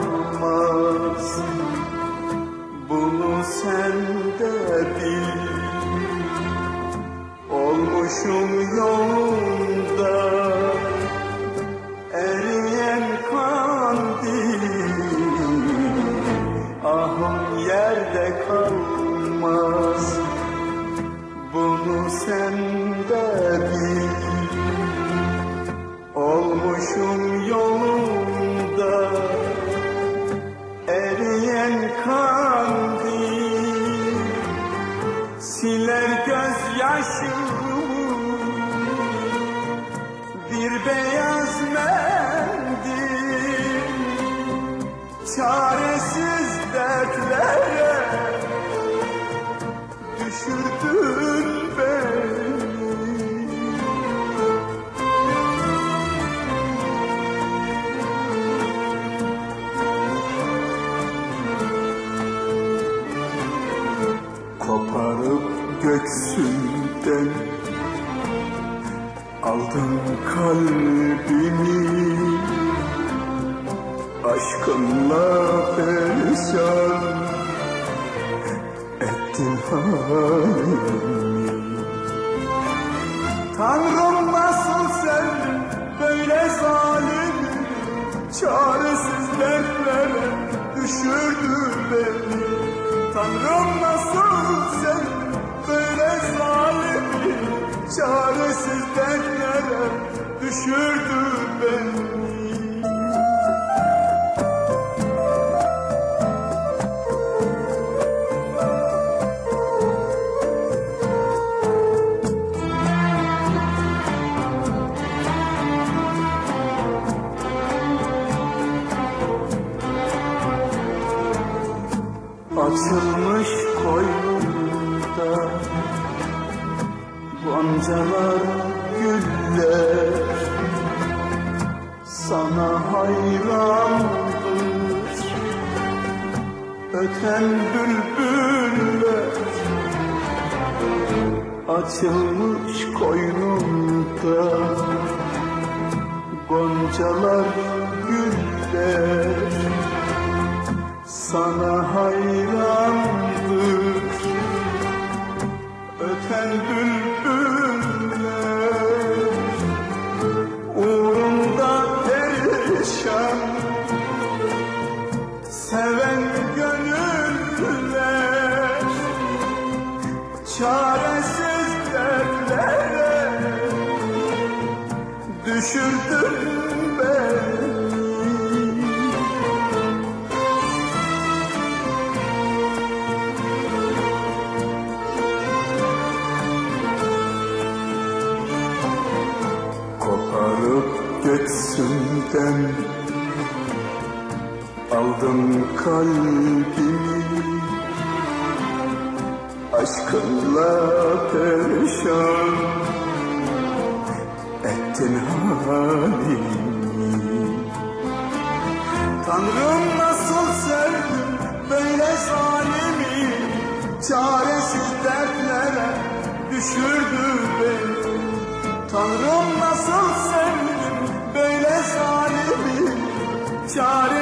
kalmaz. Bunu sen de bil. Olmuşum yolunda eriyen kandil, ahım yerde kalmaz. Bunu sen de bil. Olmuşum yolunda eriyen kandil, siler gözyaşımı bir beyaz mendil. Çaresiz dertlere düşürdün beni. Koparıp göksümden aldın kalbimi, aşkınla perişan ettin halimi. Tanrım nasıl sen böyle zalim, çaresiz dertlere düşürdü beni. Tanrım nasıl sen böyle zalim, çaresiz dertlere düşürdü beni. Açılmış koynunda goncalar, güller, sana hayrandır öten bülbüller. Açılmış koynunda goncalar, güller, sana hayrandır öten bülbüller. Uğrunda perişan seven gönüller, çaresiz dertlere düşürdün beni. Göksümden aldın kalbimi, aşkınla perişan ettin halimi. Tanrım nasıl sevdim böyle zalimi, çaresiz dertlere düşürdü beni. Tanrım nasıl sevdim böyle zalimi, çare